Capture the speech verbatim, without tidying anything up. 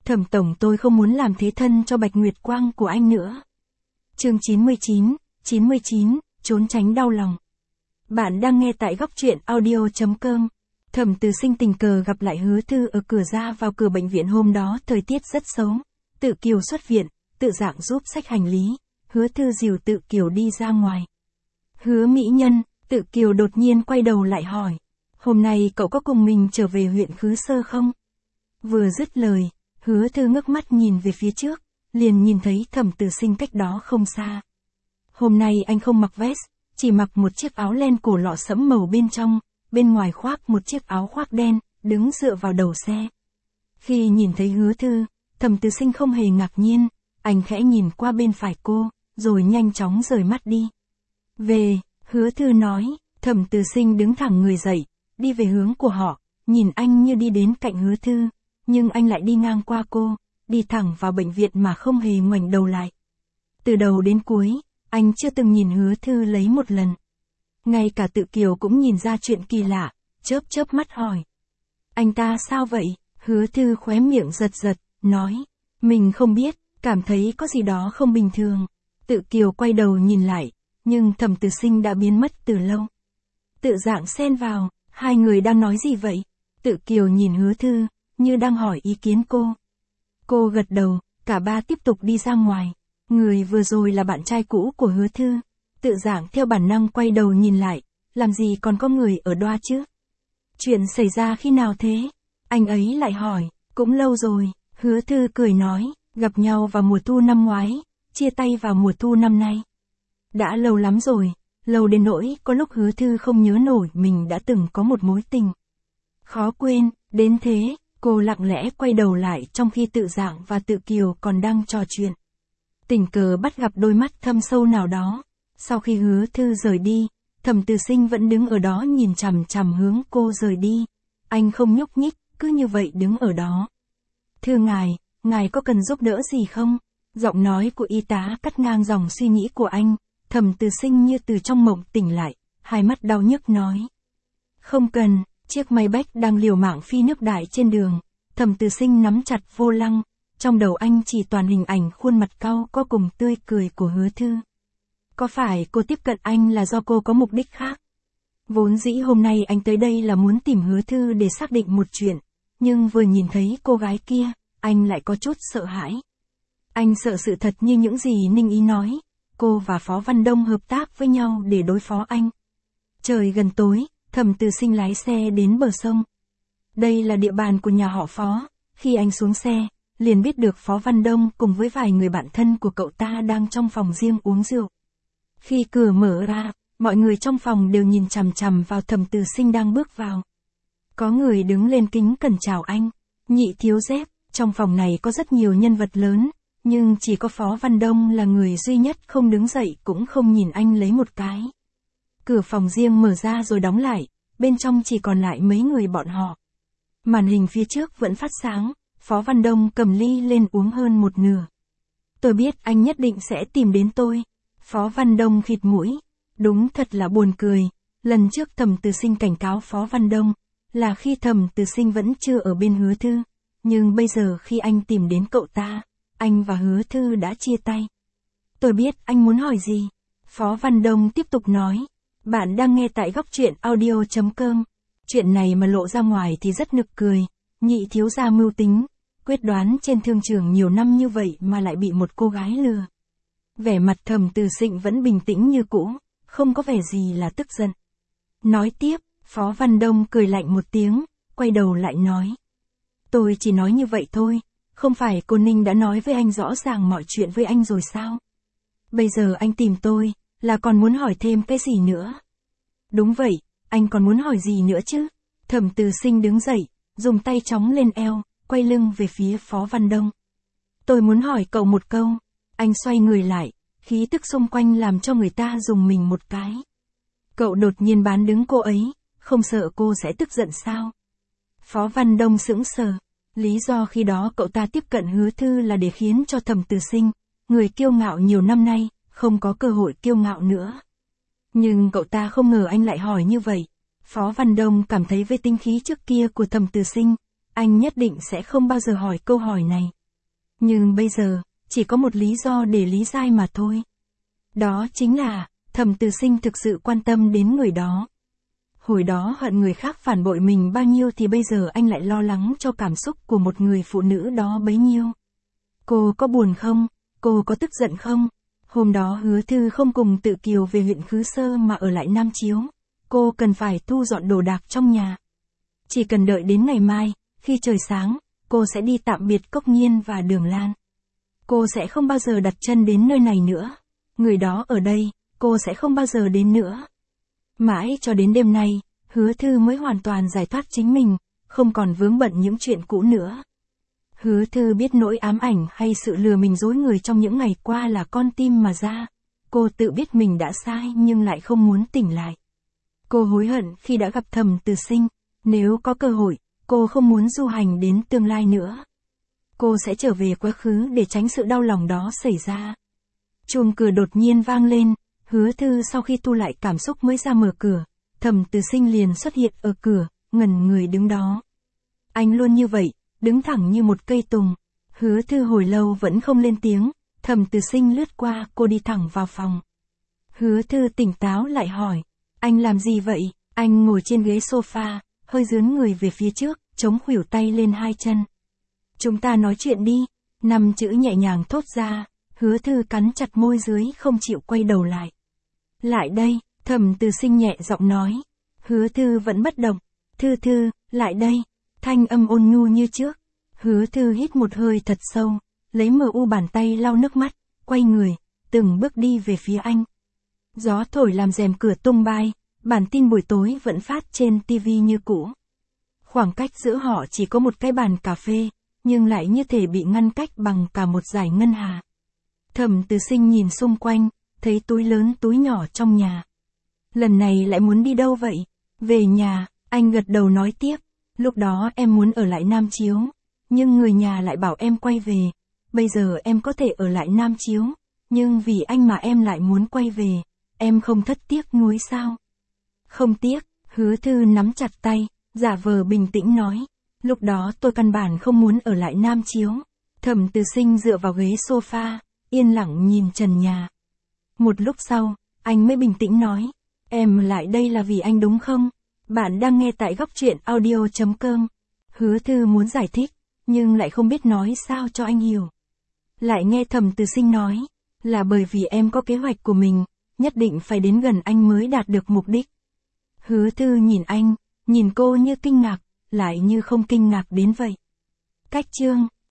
Thẩm tổng, tôi không muốn làm thế thân cho Bạch Nguyệt Quang của anh nữa. Chương chín mươi chín, chín mươi chín, trốn tránh đau lòng. Bạn đang nghe tại góc truyện audio chấm com. Thẩm Từ Sinh tình cờ gặp lại Hứa Thư ở cửa ra vào cửa bệnh viện hôm đó, thời tiết rất xấu. Tự Kiều xuất viện, Tự Dạng giúp xách hành lý, Hứa Thư dìu Tự Kiều đi ra ngoài. Hứa mỹ nhân, Tự Kiều đột nhiên quay đầu lại hỏi, hôm nay cậu có cùng mình trở về huyện Khứ Sơ không? Vừa dứt lời, Hứa Thư ngước mắt nhìn về phía trước, liền nhìn thấy Thẩm Từ Sinh cách đó không xa. Hôm nay anh không mặc vest, chỉ mặc một chiếc áo len cổ lọ sẫm màu bên trong, bên ngoài khoác một chiếc áo khoác đen, đứng dựa vào đầu xe. Khi nhìn thấy Hứa Thư, Thẩm Từ Sinh không hề ngạc nhiên, anh khẽ nhìn qua bên phải cô, rồi nhanh chóng rời mắt đi. Về, Hứa Thư nói. Thẩm Từ Sinh đứng thẳng người dậy, đi về hướng của họ, nhìn anh như đi đến cạnh Hứa Thư, nhưng anh lại đi ngang qua cô, đi thẳng vào bệnh viện mà không hề ngoảnh đầu lại. Từ đầu đến cuối, anh chưa từng nhìn Hứa Thư lấy một lần. Ngay cả Tự Kiều cũng nhìn ra chuyện kỳ lạ, chớp chớp mắt hỏi. Anh ta sao vậy? Hứa Thư khóe miệng giật giật, nói. Mình không biết, cảm thấy có gì đó không bình thường. Tự Kiều quay đầu nhìn lại, nhưng Thẩm Từ Sinh đã biến mất từ lâu. Tự Dạng xen vào, hai người đang nói gì vậy? Tự Kiều nhìn Hứa Thư, như đang hỏi ý kiến cô. Cô gật đầu, cả ba tiếp tục đi ra ngoài. Người vừa rồi là bạn trai cũ của Hứa Thư. Tự Dạng theo bản năng quay đầu nhìn lại, làm gì còn có người ở đoa chứ? Chuyện xảy ra khi nào thế? Anh ấy lại hỏi, cũng lâu rồi. Hứa Thư cười nói, gặp nhau vào mùa thu năm ngoái, chia tay vào mùa thu năm nay. Đã lâu lắm rồi, lâu đến nỗi có lúc Hứa Thư không nhớ nổi mình đã từng có một mối tình. Khó quên, đến thế, cô lặng lẽ quay đầu lại trong khi Tự Dạng và Tự Kiều còn đang trò chuyện. Tình cờ bắt gặp đôi mắt thâm sâu nào đó. Sau khi Hứa Thư rời đi, Thẩm Từ Sinh vẫn đứng ở đó nhìn chằm chằm hướng cô rời đi. Anh không nhúc nhích, cứ như vậy đứng ở đó. Thưa ngài, ngài có cần giúp đỡ gì không? Giọng nói của y tá cắt ngang dòng suy nghĩ của anh. Thẩm Từ Sinh như từ trong mộng tỉnh lại, hai mắt đau nhức nói. Không cần, chiếc máy bách đang liều mạng phi nước đại trên đường. Thẩm Từ Sinh nắm chặt vô lăng, trong đầu anh chỉ toàn hình ảnh khuôn mặt cau có cùng tươi cười của Hứa Thư. Có phải cô tiếp cận anh là do cô có mục đích khác? Vốn dĩ hôm nay anh tới đây là muốn tìm Hứa Thư để xác định một chuyện, nhưng vừa nhìn thấy cô gái kia, anh lại có chút sợ hãi. Anh sợ sự thật như những gì Ninh Ý nói, cô và Phó Văn Đông hợp tác với nhau để đối phó anh. Trời gần tối, Thẩm Từ Sinh lái xe đến bờ sông. Đây là địa bàn của nhà họ Phó, khi anh xuống xe, liền biết được Phó Văn Đông cùng với vài người bạn thân của cậu ta đang trong phòng riêng uống rượu. Khi cửa mở ra, mọi người trong phòng đều nhìn chằm chằm vào Thẩm Từ Sinh đang bước vào. Có người đứng lên kính cẩn chào anh. Nhị thiếu dép, trong phòng này có rất nhiều nhân vật lớn, nhưng chỉ có Phó Văn Đông là người duy nhất không đứng dậy cũng không nhìn anh lấy một cái. Cửa phòng riêng mở ra rồi đóng lại, bên trong chỉ còn lại mấy người bọn họ. Màn hình phía trước vẫn phát sáng, Phó Văn Đông cầm ly lên uống hơn một nửa. Tôi biết anh nhất định sẽ tìm đến tôi. Phó Văn Đông khịt mũi. Đúng thật là buồn cười. Lần trước Thẩm Từ Sinh cảnh cáo Phó Văn Đông, là khi Thẩm Từ Sinh vẫn chưa ở bên Hứa Thư. Nhưng bây giờ khi anh tìm đến cậu ta, anh và Hứa Thư đã chia tay. Tôi biết anh muốn hỏi gì. Phó Văn Đông tiếp tục nói. Bạn đang nghe tại góc truyện audio chấm com. Chuyện này mà lộ ra ngoài thì rất nực cười. Nhị thiếu gia mưu tính, quyết đoán trên thương trường nhiều năm như vậy mà lại bị một cô gái lừa. Vẻ mặt Thẩm Từ Sinh vẫn bình tĩnh như cũ, không có vẻ gì là tức giận. Nói tiếp, Phó Văn Đông cười lạnh một tiếng, quay đầu lại nói. Tôi chỉ nói như vậy thôi, không phải cô Ninh đã nói với anh rõ ràng mọi chuyện với anh rồi sao? Bây giờ anh tìm tôi, là còn muốn hỏi thêm cái gì nữa? Đúng vậy, anh còn muốn hỏi gì nữa chứ? Thẩm Từ Sinh đứng dậy, dùng tay trống lên eo, quay lưng về phía Phó Văn Đông. Tôi muốn hỏi cậu một câu. Anh xoay người lại, khí tức xung quanh làm cho người ta dùng mình một cái. Cậu đột nhiên bán đứng cô ấy, không sợ cô sẽ tức giận sao? Phó Văn Đông sững sờ. Lý do khi đó cậu ta tiếp cận Hứa Thư là để khiến cho Thẩm Từ Sinh, người kiêu ngạo nhiều năm nay, không có cơ hội kiêu ngạo nữa. Nhưng cậu ta không ngờ anh lại hỏi như vậy. Phó Văn Đông cảm thấy với tinh khí trước kia của Thẩm Từ Sinh, anh nhất định sẽ không bao giờ hỏi câu hỏi này. Nhưng bây giờ, chỉ có một lý do để lý giai mà thôi. Đó chính là, Thẩm Từ Sinh thực sự quan tâm đến người đó. Hồi đó hận người khác phản bội mình bao nhiêu thì bây giờ anh lại lo lắng cho cảm xúc của một người phụ nữ đó bấy nhiêu. Cô có buồn không? Cô có tức giận không? Hôm đó Hứa Thư không cùng Tự Kiều về huyện Khứ Sơ mà ở lại Nam Chiếu. Cô cần phải thu dọn đồ đạc trong nhà. Chỉ cần đợi đến ngày mai, khi trời sáng, cô sẽ đi tạm biệt Cốc Nhiên và Đường Lan. Cô sẽ không bao giờ đặt chân đến nơi này nữa. Người đó ở đây, cô sẽ không bao giờ đến nữa. Mãi cho đến đêm nay, Hứa Thư mới hoàn toàn giải thoát chính mình, không còn vướng bận những chuyện cũ nữa. Hứa Thư biết nỗi ám ảnh hay sự lừa mình dối người trong những ngày qua là con tim mà ra. Cô tự biết mình đã sai nhưng lại không muốn tỉnh lại. Cô hối hận khi đã gặp Thẩm Từ Sinh. Nếu có cơ hội, cô không muốn du hành đến tương lai nữa. Cô sẽ trở về quá khứ để tránh sự đau lòng đó xảy ra. Chuông cửa đột nhiên vang lên, Hứa Thư sau khi thu lại cảm xúc mới ra mở cửa. Thẩm Từ Sinh liền xuất hiện ở cửa, ngẩn người đứng đó. Anh luôn như vậy, đứng thẳng như một cây tùng. Hứa Thư hồi lâu vẫn không lên tiếng, Thẩm Từ Sinh lướt qua, cô đi thẳng vào phòng. Hứa Thư tỉnh táo lại hỏi, anh làm gì vậy? Anh ngồi trên ghế sofa, hơi dướn người về phía trước, chống khuỷu tay lên hai chân. Chúng ta nói chuyện đi, năm chữ nhẹ nhàng thốt ra, Hứa Thư cắn chặt môi dưới không chịu quay đầu lại. Lại đây, Thẩm Từ Sinh nhẹ giọng nói. Hứa Thư vẫn bất động. Thư Thư, lại đây. Thanh âm ôn nhu như trước. Hứa Thư hít một hơi thật sâu, lấy mờ u bàn tay lau nước mắt, quay người, từng bước đi về phía anh. Gió thổi làm rèm cửa tung bay, bản tin buổi tối vẫn phát trên tivi như cũ. Khoảng cách giữa họ chỉ có một cái bàn cà phê, nhưng lại như thể bị ngăn cách bằng cả một dải ngân hà. Thẩm Từ Sinh nhìn xung quanh, thấy túi lớn túi nhỏ trong nhà. Lần này lại muốn đi đâu vậy? Về nhà, anh gật đầu nói tiếp. Lúc đó em muốn ở lại Nam Chiếu, nhưng người nhà lại bảo em quay về. Bây giờ em có thể ở lại Nam Chiếu, nhưng vì anh mà em lại muốn quay về. Em không thất tiếc nuối sao? Không tiếc, Hứa Thư nắm chặt tay, giả vờ bình tĩnh nói. Lúc đó tôi căn bản không muốn ở lại Nam Chiếu. Thẩm Từ Sinh dựa vào ghế sofa, yên lặng nhìn trần nhà. Một lúc sau, anh mới bình tĩnh nói. Em lại đây là vì anh đúng không? Bạn đang nghe tại góc truyện audio chấm com. Hứa Thư muốn giải thích, nhưng lại không biết nói sao cho anh hiểu. Lại nghe Thẩm Từ Sinh nói, là bởi vì em có kế hoạch của mình, nhất định phải đến gần anh mới đạt được mục đích. Hứa Thư nhìn anh, nhìn cô như kinh ngạc, lại như không kinh ngạc đến vậy. Cách chương